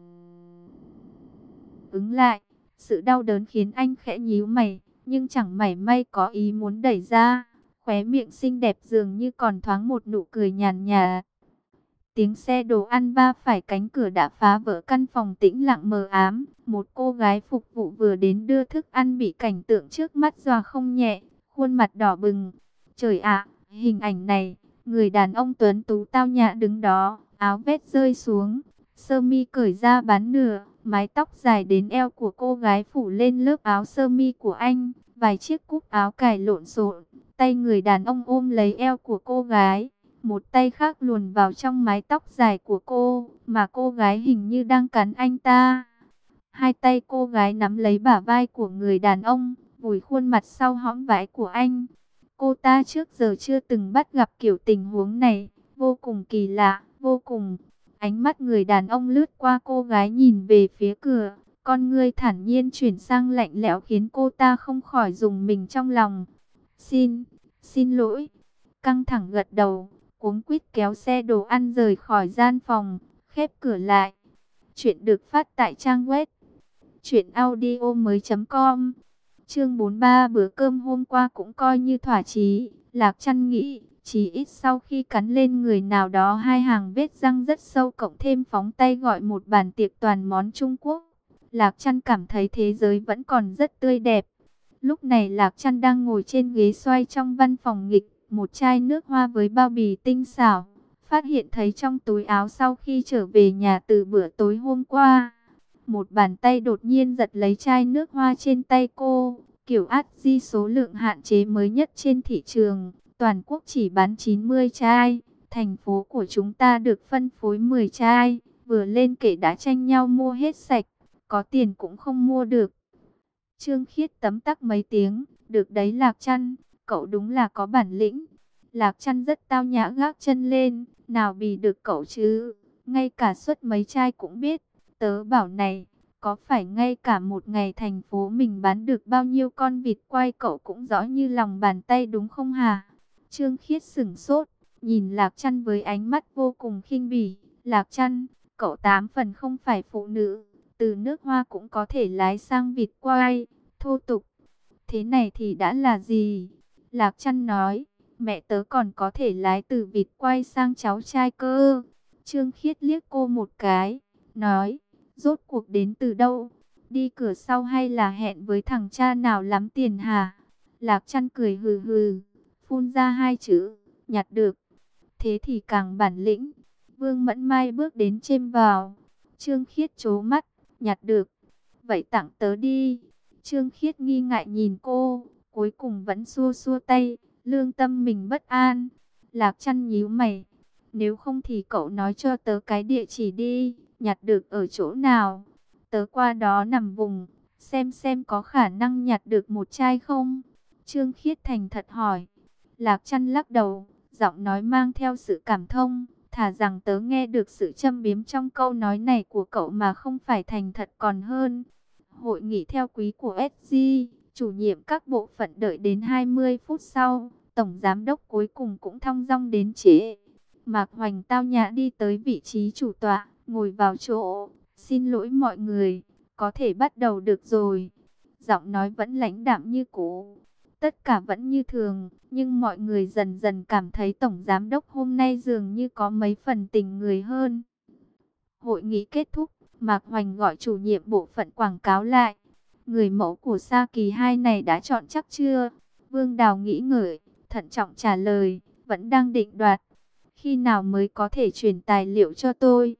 ứng lại. Sự đau đớn khiến anh khẽ nhíu mày, nhưng chẳng mảy may có ý muốn đẩy ra. Khóe miệng xinh đẹp dường như còn thoáng một nụ cười nhàn nhạt. Tiếng xe đồ ăn va phải cánh cửa đã phá vỡ căn phòng tĩnh lặng mờ ám. Một cô gái phục vụ vừa đến đưa thức ăn bị cảnh tượng trước mắt dọa không nhẹ, khuôn mặt đỏ bừng. Trời ạ, hình ảnh này, người đàn ông tuấn tú tao nhã đứng đó, áo vest rơi xuống, sơ mi cởi ra bán nửa, mái tóc dài đến eo của cô gái phủ lên lớp áo sơ mi của anh, vài chiếc cúc áo cài lộn xộn, tay người đàn ông ôm lấy eo của cô gái. Một tay khác luồn vào trong mái tóc dài của cô, mà cô gái hình như đang cắn anh ta. Hai tay cô gái nắm lấy bả vai của người đàn ông, vùi khuôn mặt sau hõm vai của anh. Cô ta trước giờ chưa từng bắt gặp kiểu tình huống này, vô cùng kỳ lạ, vô cùng. Ánh mắt người đàn ông lướt qua cô gái nhìn về phía cửa, con ngươi thản nhiên chuyển sang lạnh lẽo khiến cô ta không khỏi rùng mình trong lòng. Xin, xin lỗi. Căng thẳng gật đầu, cuống quýt kéo xe đồ ăn rời khỏi gian phòng, khép cửa lại. Chuyện được phát tại trang web truyện audio mới chấm com. Chương bốn mươi ba, bữa cơm hôm qua cũng coi như thỏa chí. Lạc Chăn nghĩ, chỉ ít sau khi cắn lên người nào đó hai hàng vết răng rất sâu, cộng thêm phóng tay gọi một bàn tiệc toàn món Trung Quốc, Lạc Chăn cảm thấy thế giới vẫn còn rất tươi đẹp. Lúc này Lạc Chăn đang ngồi trên ghế xoay trong văn phòng nghịch, một chai nước hoa với bao bì tinh xảo. Phát hiện thấy trong túi áo sau khi trở về nhà từ bữa tối hôm qua. Một bàn tay đột nhiên giật lấy chai nước hoa trên tay cô. Kiểu át di số lượng hạn chế mới nhất trên thị trường. Toàn quốc chỉ bán chín mươi chai. Thành phố của chúng ta được phân phối mười chai. Vừa lên kệ đã tranh nhau mua hết sạch. Có tiền cũng không mua được. Trương Khiết tấm tắc mấy tiếng. Được đấy Lạc Chăn, cậu đúng là có bản lĩnh. Lạc Chăn rất tao nhã gác chân lên. Nào bì được cậu chứ. Ngay cả suất mấy chai cũng biết. Tớ bảo này, có phải ngay cả một ngày thành phố mình bán được bao nhiêu con vịt quay cậu cũng rõ như lòng bàn tay đúng không hả? Trương Khiết sửng sốt, nhìn Lạc Chăn với ánh mắt vô cùng khinh bỉ. Lạc Chăn, cậu tám phần không phải phụ nữ. Từ nước hoa cũng có thể lái sang vịt quay, thô tục. Thế này thì đã là gì? Lạc Chăn nói, mẹ tớ còn có thể lái từ vịt quay sang cháu trai cơ. Trương Khiết liếc cô một cái, nói, rốt cuộc đến từ đâu? Đi cửa sau hay là hẹn với thằng cha nào lắm tiền hả? Lạc Chăn cười hừ hừ, phun ra hai chữ, nhặt được. Thế thì càng bản lĩnh. Vương Mẫn Mai bước đến chêm vào. Trương Khiết trố mắt, nhặt được. Vậy tặng tớ đi. Trương Khiết nghi ngại nhìn cô, cuối cùng vẫn xua xua tay, lương tâm mình bất an. Lạc Chăn nhíu mày, nếu không thì cậu nói cho tớ cái địa chỉ đi, nhặt được ở chỗ nào. Tớ qua đó nằm vùng, xem xem có khả năng nhặt được một chai không. Trương Khiết thành thật hỏi. Lạc Chăn lắc đầu, giọng nói mang theo sự cảm thông, thà rằng tớ nghe được sự châm biếm trong câu nói này của cậu mà không phải thành thật còn hơn. Hội nghị theo quý của ét giê, chủ nhiệm các bộ phận đợi đến hai mươi phút sau, tổng giám đốc cuối cùng cũng thong dong đến trễ. Mạc Hoành tao nhã đi tới vị trí chủ tọa, ngồi vào chỗ. Xin lỗi mọi người, có thể bắt đầu được rồi. Giọng nói vẫn lãnh đạm như cũ. Tất cả vẫn như thường, nhưng mọi người dần dần cảm thấy tổng giám đốc hôm nay dường như có mấy phần tình người hơn. Hội nghị kết thúc, Mạc Hoành gọi chủ nhiệm bộ phận quảng cáo lại. Người mẫu của Sa Kỳ hai này đã chọn chắc chưa? Vương Đào nghĩ ngợi, thận trọng trả lời, vẫn đang định đoạt. Khi nào mới có thể chuyển tài liệu cho tôi?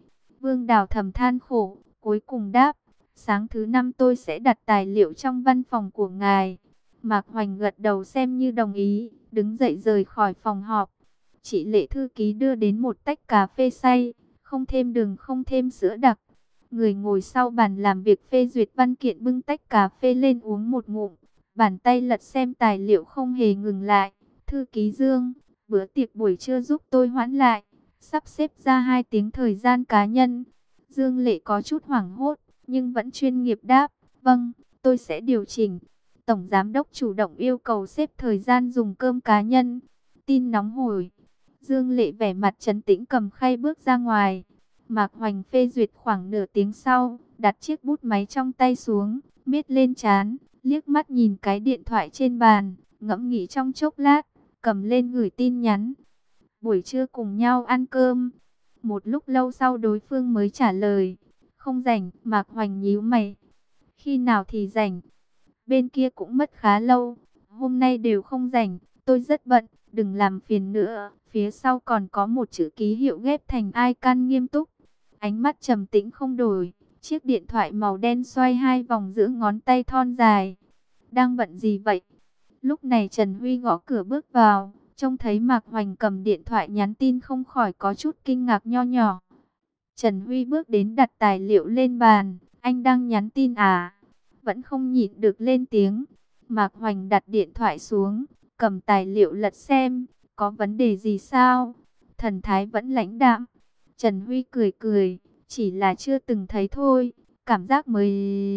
Vương Đào thầm than khổ, cuối cùng đáp, sáng thứ năm tôi sẽ đặt tài liệu trong văn phòng của ngài. Mạc Hoành gật đầu xem như đồng ý, đứng dậy rời khỏi phòng họp. Chị Lệ thư ký đưa đến một tách cà phê xay, không thêm đường không thêm sữa đặc. Người ngồi sau bàn làm việc phê duyệt văn kiện bưng tách cà phê lên uống một ngụm, bàn tay lật xem tài liệu không hề ngừng lại. Thư ký Dương, bữa tiệc buổi trưa giúp tôi hoãn lại, sắp xếp ra hai tiếng thời gian cá nhân. Dương Lệ có chút hoảng hốt, nhưng vẫn chuyên nghiệp đáp, vâng, tôi sẽ điều chỉnh. Tổng Giám đốc chủ động yêu cầu xếp thời gian dùng cơm cá nhân. Tin nóng hổi. Dương Lệ vẻ mặt trấn tĩnh cầm khay bước ra ngoài. Mạc Hoành phê duyệt khoảng nửa tiếng sau, đặt chiếc bút máy trong tay xuống, miết lên trán, liếc mắt nhìn cái điện thoại trên bàn, ngẫm nghĩ trong chốc lát, cầm lên gửi tin nhắn. Buổi trưa cùng nhau ăn cơm. Một lúc lâu sau đối phương mới trả lời, không rảnh. Mạc Hoành nhíu mày, khi nào thì rảnh? Bên kia cũng mất khá lâu, hôm nay đều không rảnh, tôi rất bận, đừng làm phiền nữa. Phía sau còn có một chữ ký hiệu ghép thành icon nghiêm túc. Ánh mắt trầm tĩnh không đổi, chiếc điện thoại màu đen xoay hai vòng giữa ngón tay thon dài. Đang bận gì vậy? Lúc này Trần Huy gõ cửa bước vào, trông thấy Mạc Hoành cầm điện thoại nhắn tin không khỏi có chút kinh ngạc nho nhỏ. Trần Huy bước đến đặt tài liệu lên bàn, anh đang nhắn tin à? Vẫn không nhịn được lên tiếng. Mạc Hoành đặt điện thoại xuống, cầm tài liệu lật xem, có vấn đề gì sao? Thần thái vẫn lãnh đạm. Trần Huy cười cười, chỉ là chưa từng thấy thôi, cảm giác mới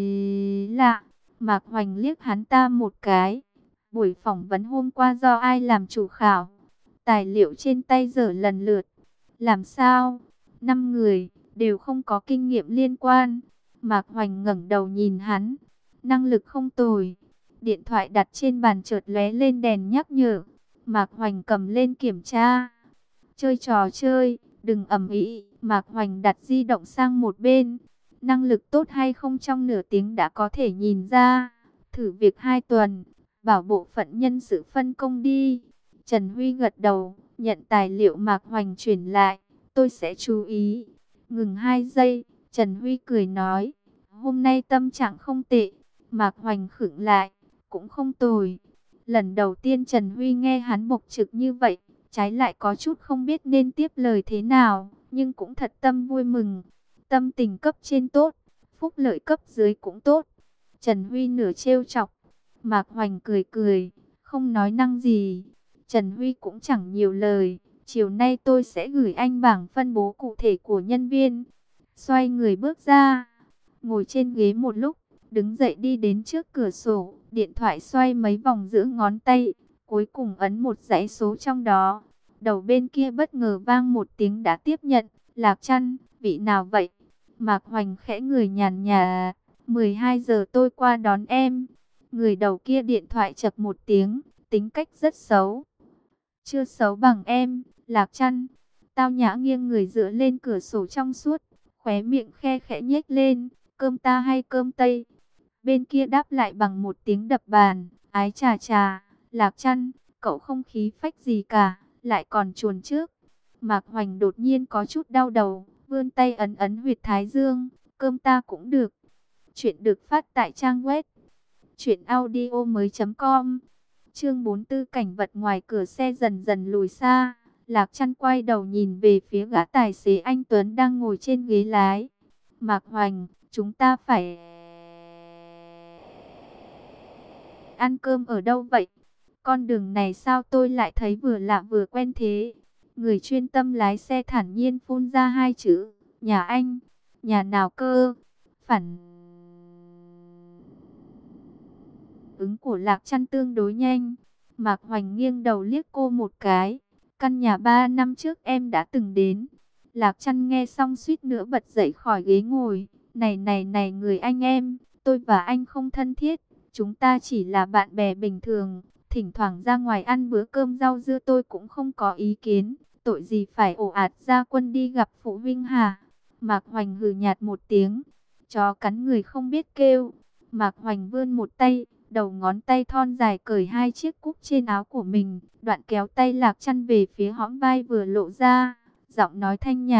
lạ. Mạc Hoành liếc hắn ta một cái. Buổi phỏng vấn hôm qua do ai làm chủ khảo? Tài liệu trên tay dở lần lượt. Làm sao? Năm người, đều không có kinh nghiệm liên quan. Mạc Hoành ngẩng đầu nhìn hắn. Năng lực không tồi. Điện thoại đặt trên bàn chợt lóe lên đèn nhắc nhở. Mạc Hoành cầm lên kiểm tra. Chơi trò chơi, đừng ầm ĩ. Mạc Hoành đặt di động sang một bên. Năng lực tốt hay không trong nửa tiếng đã có thể nhìn ra. Thử việc hai tuần, bảo bộ phận nhân sự phân công đi. Trần Huy gật đầu, nhận tài liệu Mạc Hoành chuyển lại. Tôi sẽ chú ý. Ngừng hai giây, Trần Huy cười nói, hôm nay tâm trạng không tệ. Mạc Hoành khựng lại, cũng không tồi. Lần đầu tiên Trần Huy nghe hắn bộc trực như vậy, trái lại có chút không biết nên tiếp lời thế nào, nhưng cũng thật tâm vui mừng. Tâm tình cấp trên tốt, phúc lợi cấp dưới cũng tốt. Trần Huy nửa trêu chọc, Mạc Hoành cười cười, không nói năng gì. Trần Huy cũng chẳng nhiều lời, chiều nay tôi sẽ gửi anh bảng phân bố cụ thể của nhân viên. Xoay người bước ra, ngồi trên ghế một lúc, đứng dậy đi đến trước cửa sổ, điện thoại xoay mấy vòng giữa ngón tay, cuối cùng ấn một dãy số trong đó. Đầu bên kia bất ngờ vang một tiếng đã tiếp nhận, Lạc Trăn, vị nào vậy? Mạc Hoành khẽ người nhàn nhạt, mười hai giờ tôi qua đón em. Người đầu kia điện thoại chập một tiếng, tính cách rất xấu. Chưa xấu bằng em, Lạc Trăn. Tao nhã nghiêng người dựa lên cửa sổ trong suốt, khóe miệng khe khẽ nhếch lên, cơm ta hay cơm tây? Bên kia đáp lại bằng một tiếng đập bàn, ái chà chà, Lạc Trăn, cậu không khí phách gì cả, lại còn chuồn trước. Mạc Hoành đột nhiên có chút đau đầu, vươn tay ấn ấn huyệt thái dương, cơm ta cũng được. Chuyện được phát tại trang web truyện audio mới chấm com. Chương bốn mươi tư, cảnh vật ngoài cửa xe dần dần lùi xa. Lạc Trăn quay đầu nhìn về phía gã tài xế anh Tuấn đang ngồi trên ghế lái. Mạc Hoành, chúng ta phải ăn cơm ở đâu vậy? Con đường này sao tôi lại thấy vừa lạ vừa quen thế? Người chuyên tâm lái xe thản nhiên phun ra hai chữ, nhà anh. Nhà nào cơ? Phản ứng của Lạc Trăn tương đối nhanh. Mạc Hoành nghiêng đầu liếc cô một cái. Căn nhà ba năm trước em đã từng đến. Lạc Trăn nghe xong suýt nữa bật dậy khỏi ghế ngồi. Này này này người anh em, tôi và anh không thân thiết. Chúng ta chỉ là bạn bè bình thường. Thỉnh thoảng ra ngoài ăn bữa cơm rau dưa tôi cũng không có ý kiến. Tội gì phải ồ ạt ra quân đi gặp phụ huynh hả? Mạc Hoành hừ nhạt một tiếng. Chó cắn người không biết kêu. Mạc Hoành vươn một tay, đầu ngón tay thon dài cởi hai chiếc cúc trên áo của mình, đoạn kéo tay Lạc Trăn về phía hõm vai vừa lộ ra, giọng nói thanh nhã,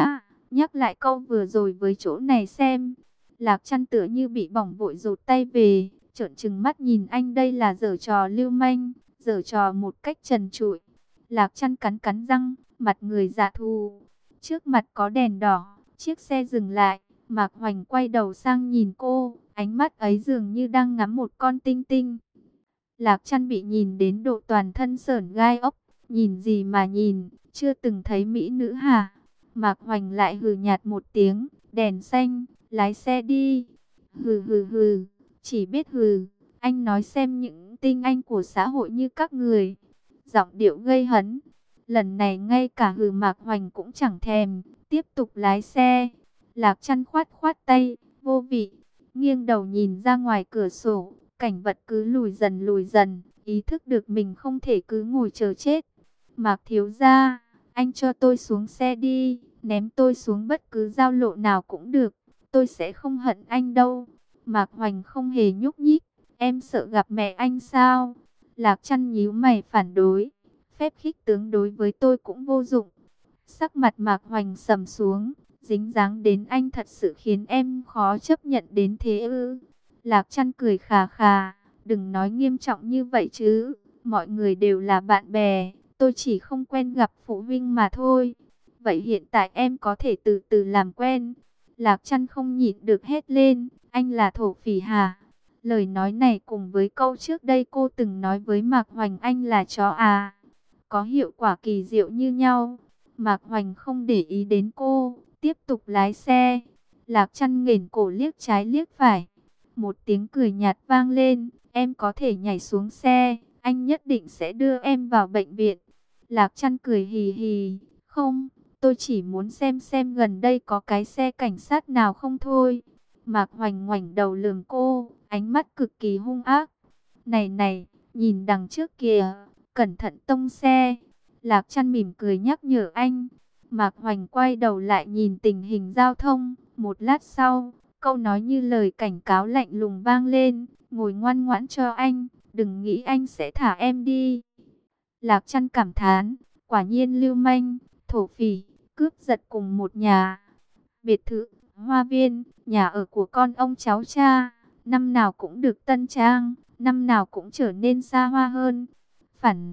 nhắc lại câu vừa rồi với chỗ này xem. Lạc Trăn tựa như bị bỏng vội rụt tay về, trợn trừng mắt nhìn anh, đây là giở trò lưu manh, giở trò một cách trần trụi. Lạc Trăn cắn cắn răng, mặt người dạ thù. Trước mặt có đèn đỏ, chiếc xe dừng lại, Mạc Hoành quay đầu sang nhìn cô, ánh mắt ấy dường như đang ngắm một con tinh tinh. Lạc Trăn bị nhìn đến độ toàn thân sởn gai ốc, nhìn gì mà nhìn, chưa từng thấy mỹ nữ hả? Mạc Hoành lại hừ nhạt một tiếng, đèn xanh, lái xe đi. Hừ hừ hừ, chỉ biết hừ, anh nói xem những tinh anh của xã hội như các người. Giọng điệu gây hấn, lần này ngay cả hừ Mạc Hoành cũng chẳng thèm, tiếp tục lái xe. Lạc Trăn khoát khoát tay, vô vị, nghiêng đầu nhìn ra ngoài cửa sổ, cảnh vật cứ lùi dần lùi dần, ý thức được mình không thể cứ ngồi chờ chết. Mạc thiếu gia, anh cho tôi xuống xe đi, ném tôi xuống bất cứ giao lộ nào cũng được, tôi sẽ không hận anh đâu. Mạc Hoành không hề nhúc nhích, em sợ gặp mẹ anh sao? Lạc Trăn nhíu mày phản đối, phép khích tướng đối với tôi cũng vô dụng. Sắc mặt Mạc Hoành sầm xuống, dính dáng đến anh thật sự khiến em khó chấp nhận đến thế ư? Lạc Trăn cười khà khà, đừng nói nghiêm trọng như vậy chứ, mọi người đều là bạn bè, tôi chỉ không quen gặp phụ huynh mà thôi. Vậy hiện tại em có thể từ từ làm quen. Lạc Trăn không nhịn được hét lên, anh là thổ phỉ hả? Lời nói này cùng với câu trước đây cô từng nói với Mạc Hoành anh là chó à, có hiệu quả kỳ diệu như nhau. Mạc Hoành không để ý đến cô, tiếp tục lái xe. Lạc Trăn nghển cổ liếc trái liếc phải. Một tiếng cười nhạt vang lên, em có thể nhảy xuống xe, anh nhất định sẽ đưa em vào bệnh viện. Lạc Trăn cười hì hì, không, tôi chỉ muốn xem xem gần đây có cái xe cảnh sát nào không thôi. Mạc Hoành ngoảnh đầu lườm cô, ánh mắt cực kỳ hung ác. Này này, nhìn đằng trước kìa, cẩn thận tông xe. Lạc Trăn mỉm cười nhắc nhở anh. Mạc Hoành quay đầu lại nhìn tình hình giao thông. Một lát sau, câu nói như lời cảnh cáo lạnh lùng vang lên. Ngồi ngoan ngoãn cho anh, đừng nghĩ anh sẽ thả em đi. Lạc Trăn cảm thán, quả nhiên lưu manh, thổ phỉ, cướp giật cùng một nhà. Biệt thự, hoa viên, nhà ở của con ông cháu cha, năm nào cũng được tân trang, năm nào cũng trở nên xa hoa hơn. Phản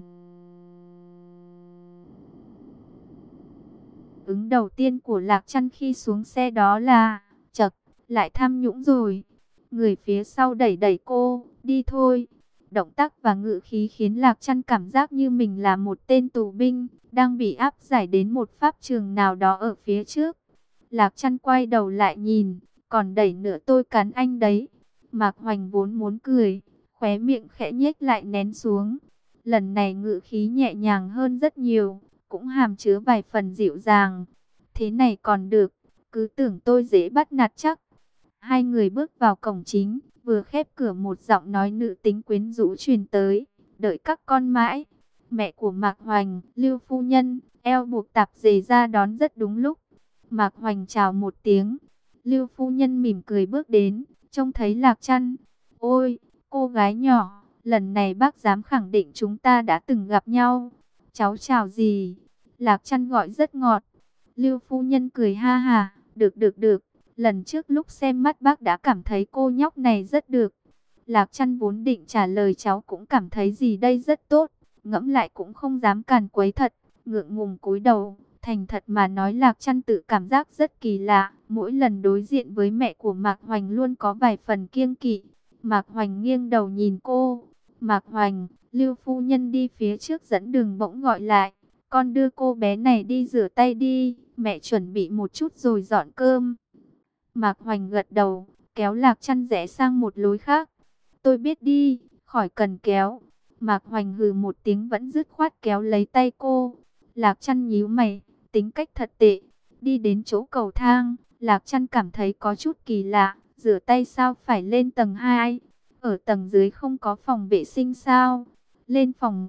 ứng đầu tiên của Lạc Trăn khi xuống xe đó là, chậc, lại tham nhũng rồi. Người phía sau đẩy đẩy cô, đi thôi. Động tác và ngữ khí khiến Lạc Trăn cảm giác như mình là một tên tù binh, đang bị áp giải đến một pháp trường nào đó ở phía trước. Lạc Trăn quay đầu lại nhìn, còn đẩy nữa tôi cắn anh đấy. Mạc Hoành vốn muốn cười, khóe miệng khẽ nhếch lại nén xuống. Lần này ngữ khí nhẹ nhàng hơn rất nhiều, cũng hàm chứa vài phần dịu dàng. Thế này còn được, cứ tưởng tôi dễ bắt nạt chắc. Hai người bước vào cổng chính, vừa khép cửa một giọng nói nữ tính quyến rũ truyền tới. Đợi các con mãi. Mẹ của Mạc Hoành, Lưu phu nhân, eo buộc tạp dề ra đón rất đúng lúc. Mạc Hoành chào một tiếng. Lưu phu nhân mỉm cười bước đến, trông thấy Lạc Trăn. Ôi, cô gái nhỏ, lần này bác dám khẳng định chúng ta đã từng gặp nhau. Cháu chào gì? Lạc Trăn gọi rất ngọt. Lưu phu nhân cười ha ha, được được được. Lần trước lúc xem mắt bác đã cảm thấy cô nhóc này rất được. Lạc Trăn vốn định trả lời cháu cũng cảm thấy gì đây rất tốt. Ngẫm lại cũng không dám càn quấy thật, ngượng ngùng cúi đầu. Thành thật mà nói Lạc Trăn tự cảm giác rất kỳ lạ. Mỗi lần đối diện với mẹ của Mạc Hoành luôn có vài phần kiêng kỵ. Mạc Hoành nghiêng đầu nhìn cô. Mạc Hoành, Lưu phu nhân đi phía trước dẫn đường bỗng gọi lại. Con đưa cô bé này đi rửa tay đi. Mẹ chuẩn bị một chút rồi dọn cơm. Mạc Hoành gật đầu, kéo Lạc Trăn rẽ sang một lối khác. Tôi biết đi, khỏi cần kéo. Mạc Hoành hừ một tiếng vẫn dứt khoát kéo lấy tay cô. Lạc Trăn nhíu mày, tính cách thật tệ. Đi đến chỗ cầu thang, Lạc Trăn cảm thấy có chút kỳ lạ. Rửa tay sao phải lên tầng hai? Ở tầng dưới không có phòng vệ sinh sao? Lên phòng...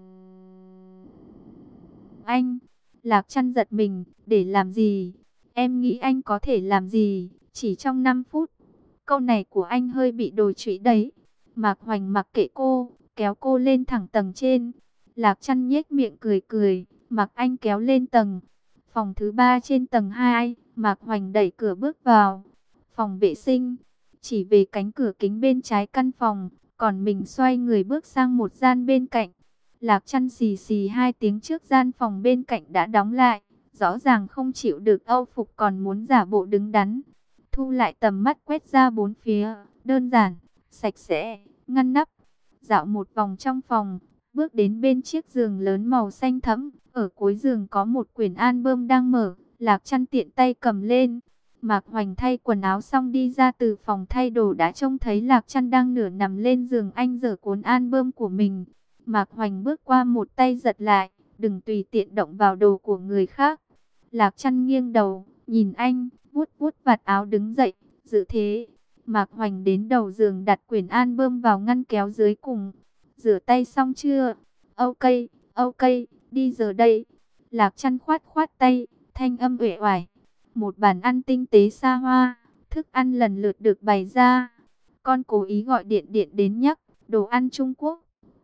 Anh, Lạc Trăn giật mình, để làm gì? Em nghĩ anh có thể làm gì? Chỉ trong năm phút. Câu này của anh hơi bị đồi trụy đấy. Mạc Hoành mặc kệ cô, kéo cô lên thẳng tầng trên. Lạc Trăn nhếch miệng cười cười, mặc anh kéo lên tầng. Phòng thứ ba trên tầng hai, Mạc Hoành đẩy cửa bước vào phòng vệ sinh, chỉ về cánh cửa kính bên trái căn phòng, còn mình xoay người bước sang một gian bên cạnh. Lạc Trăn xì xì hai tiếng trước gian phòng bên cạnh đã đóng lại, rõ ràng không chịu được âu phục còn muốn giả bộ đứng đắn. Thu lại tầm mắt quét ra bốn phía, đơn giản, sạch sẽ, ngăn nắp. Dạo một vòng trong phòng, bước đến bên chiếc giường lớn màu xanh thẫm, ở cuối giường có một quyển album đang mở, Lạc Trăn tiện tay cầm lên. Mạc Hoành thay quần áo xong đi ra từ phòng thay đồ đã trông thấy Lạc Trăn đang nửa nằm lên giường anh giở cuốn album của mình. Mạc Hoành bước qua một tay giật lại, đừng tùy tiện động vào đồ của người khác. Lạc Trăn nghiêng đầu, nhìn anh, vuốt vuốt vạt áo đứng dậy, dự thế. Mạc Hoành đến đầu giường đặt quyển album vào ngăn kéo dưới cùng. Rửa tay xong chưa? Ok, ok, đi giờ đây. Lạc Trăn khoát khoát tay, thanh âm uể oải. Một bàn ăn tinh tế xa hoa, thức ăn lần lượt được bày ra. Con cố ý gọi điện điện đến nhắc, đồ ăn Trung Quốc.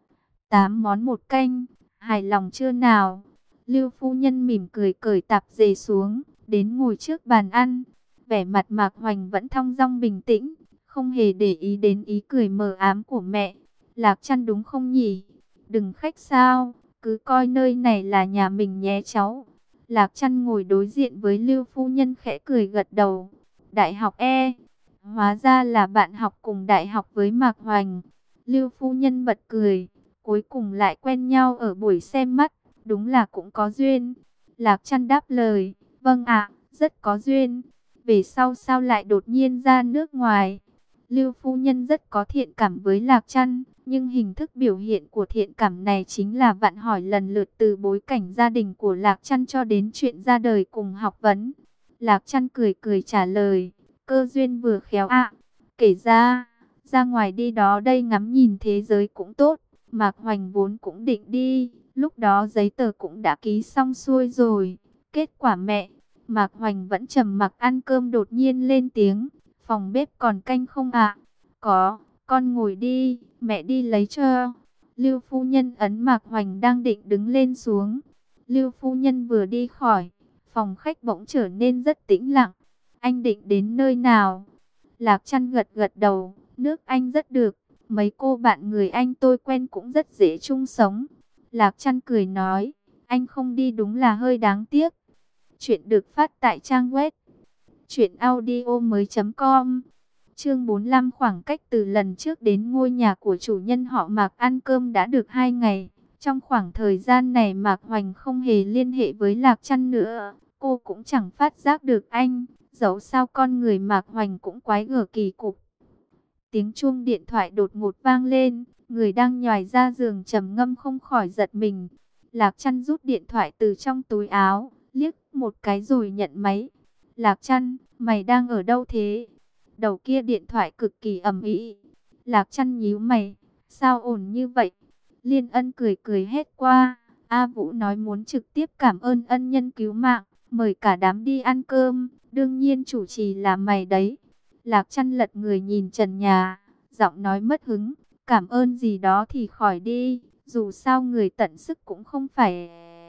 Tám món một canh, hài lòng chưa nào? Lưu phu nhân mỉm cười cởi tạp dề xuống, đến ngồi trước bàn ăn. Vẻ mặt Mạc Hoành vẫn thong dong bình tĩnh, không hề để ý đến ý cười mờ ám của mẹ. Lạc Trăn đúng không nhỉ? Đừng khách sao, cứ coi nơi này là nhà mình nhé cháu. Lạc Trăn ngồi đối diện với Lưu phu nhân khẽ cười gật đầu. Đại học E, hóa ra là bạn học cùng đại học với Mạc Hoành. Lưu phu nhân bật cười, cuối cùng lại quen nhau ở buổi xem mắt, đúng là cũng có duyên. Lạc Trăn đáp lời, vâng ạ, rất có duyên. Về sau sao lại đột nhiên ra nước ngoài? Lưu phu nhân rất có thiện cảm với Lạc Trăn, nhưng hình thức biểu hiện của thiện cảm này chính là vặn hỏi lần lượt từ bối cảnh gia đình của Lạc Trăn cho đến chuyện ra đời cùng học vấn. Lạc Trăn cười cười trả lời, cơ duyên vừa khéo ạ. Kể ra, ra ngoài đi đó đây ngắm nhìn thế giới cũng tốt. Mạc Hoành vốn cũng định đi, lúc đó giấy tờ cũng đã ký xong xuôi rồi. Kết quả mẹ, Mạc Hoành vẫn trầm mặc ăn cơm đột nhiên lên tiếng, phòng bếp còn canh không ạ? Có, con ngồi đi, mẹ đi lấy cho. Lưu phu nhân ấn Mạc Hoành đang định đứng lên xuống. Lưu phu nhân vừa đi khỏi, phòng khách bỗng trở nên rất tĩnh lặng. Anh định đến nơi nào? Lạc Trăn gật gật đầu, nước Anh rất được. Mấy cô bạn người Anh tôi quen cũng rất dễ chung sống. Lạc Trăn cười nói, anh không đi đúng là hơi đáng tiếc. Chuyện được phát tại trang web truyện audio mới chấm com. Chương bốn mươi lăm, khoảng cách từ lần trước đến ngôi nhà của chủ nhân họ Mạc ăn cơm đã được hai ngày. Trong khoảng thời gian này Mạc Hoành không hề liên hệ với Lạc Trăn nữa. Cô cũng chẳng phát giác được anh. Dẫu sao con người Mạc Hoành cũng quái gở kỳ cục. Tiếng chuông điện thoại đột ngột vang lên. Người đang nhòi ra giường trầm ngâm không khỏi giật mình. Lạc Trăn rút điện thoại từ trong túi áo, liếc một cái rồi nhận máy. Lạc Trăn, mày đang ở đâu thế? Đầu kia điện thoại cực kỳ ầm ĩ. Lạc Trăn nhíu mày, sao ổn như vậy? Liên Ân cười cười hết qua. A Vũ nói muốn trực tiếp cảm ơn ân nhân cứu mạng, mời cả đám đi ăn cơm, đương nhiên chủ trì là mày đấy. Lạc Trăn lật người nhìn trần nhà, giọng nói mất hứng, cảm ơn gì đó thì khỏi đi, dù sao người tận sức cũng không phải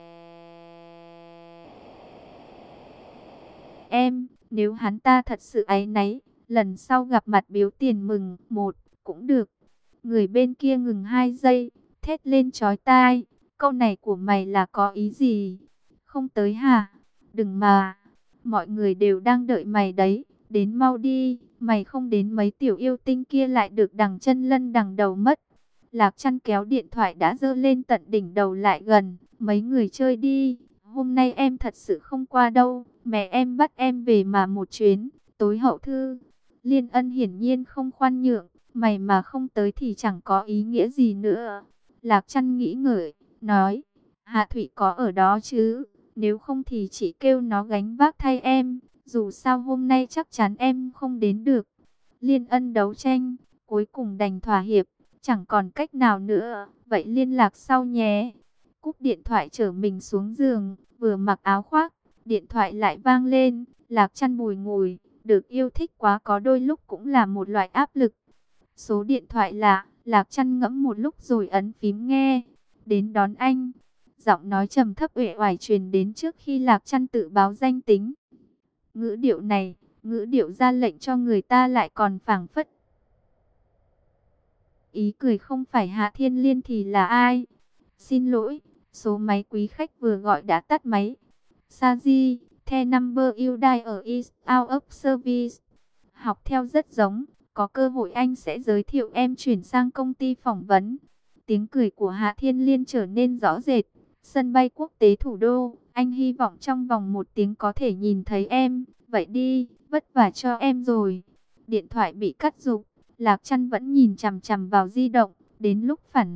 em. Nếu hắn ta thật sự áy náy, lần sau gặp mặt biếu tiền mừng một cũng được. Người bên kia ngừng hai giây, thét lên chói tai, câu này của mày là có ý gì? Không tới hả? Đừng mà, mọi người đều đang đợi mày đấy, đến mau đi, mày không đến mấy tiểu yêu tinh kia lại được đằng chân lân đằng đầu mất. Lạc Trăn kéo điện thoại đã giơ lên tận đỉnh đầu lại gần, mấy người chơi đi, hôm nay em thật sự không qua đâu, mẹ em bắt em về mà một chuyến, tối hậu thư. Liên Ân hiển nhiên không khoan nhượng, mày mà không tới thì chẳng có ý nghĩa gì nữa. Lạc Trăn nghĩ ngợi, nói, Hạ Thụy có ở đó chứ, nếu không thì chỉ kêu nó gánh vác thay em, dù sao hôm nay chắc chắn em không đến được. Liên Ân đấu tranh, cuối cùng đành thỏa hiệp, chẳng còn cách nào nữa, vậy liên lạc sau nhé. Cúp điện thoại chở mình xuống giường, vừa mặc áo khoác, điện thoại lại vang lên. Lạc Trăn bùi ngùi, được yêu thích quá có đôi lúc cũng là một loại áp lực. Số điện thoại lạ, Lạc Trăn ngẫm một lúc rồi ấn phím nghe. Đến đón anh. Giọng nói trầm thấp uể oải truyền đến trước khi Lạc Trăn tự báo danh tính. Ngữ điệu này, ngữ điệu ra lệnh cho người ta lại còn phảng phất. Ý cười không phải Hạ Thiên Liên thì là ai? Xin lỗi, số máy quý khách vừa gọi đã tắt máy. Saji, the number you dial is out of service. Học theo rất giống, có cơ hội anh sẽ giới thiệu em chuyển sang công ty phỏng vấn. Tiếng cười của Hạ Thiên Liên trở nên rõ rệt. Sân bay quốc tế thủ đô, anh hy vọng trong vòng một tiếng có thể nhìn thấy em. Vậy đi, vất vả cho em rồi. Điện thoại bị cắt rụng, Lạc Trăn vẫn nhìn chằm chằm vào di động, đến lúc phản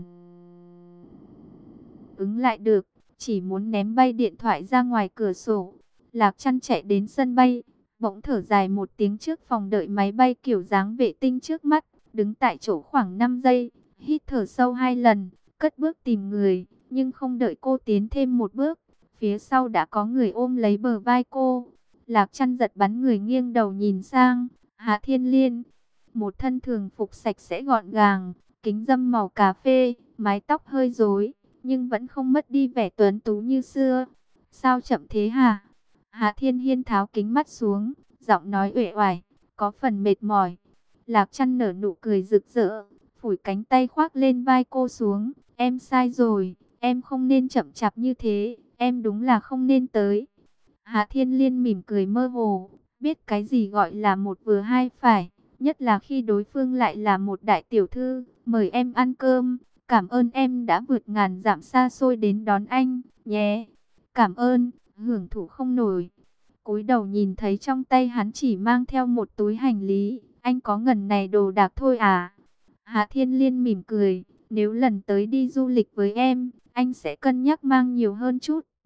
ứng lại được, chỉ muốn ném bay điện thoại ra ngoài cửa sổ. Lạc Trăn chạy đến sân bay, bỗng thở dài một tiếng trước phòng đợi máy bay kiểu dáng vệ tinh trước mắt, đứng tại chỗ khoảng năm giây, hít thở sâu hai lần, cất bước tìm người, nhưng không đợi cô tiến thêm một bước, phía sau đã có người ôm lấy bờ vai cô. Lạc Trăn giật bắn người nghiêng đầu nhìn sang, Hạ Thiên Liên, một thân thường phục sạch sẽ gọn gàng, kính râm màu cà phê, mái tóc hơi rối, nhưng vẫn không mất đi vẻ tuấn tú như xưa. Sao chậm thế hả? Hạ Thiên Hiên tháo kính mắt xuống, giọng nói uể oải, có phần mệt mỏi. Lạc Trăn nở nụ cười rực rỡ, phủi cánh tay khoác lên vai cô xuống. Em sai rồi, em không nên chậm chạp như thế, em đúng là không nên tới. Hạ Thiên Liên mỉm cười mơ hồ, biết cái gì gọi là một vừa hai phải, nhất là khi đối phương lại là một đại tiểu thư. Mời em ăn cơm, cảm ơn em đã vượt ngàn dặm xa xôi đến đón anh, nhé. Cảm ơn, hưởng thụ không nổi. Cúi đầu nhìn thấy trong tay hắn chỉ mang theo một túi hành lý, anh có ngần này đồ đạc thôi à? Hạ Thiên Liên mỉm cười, nếu lần tới đi du lịch với em, anh sẽ cân nhắc mang nhiều hơn chút.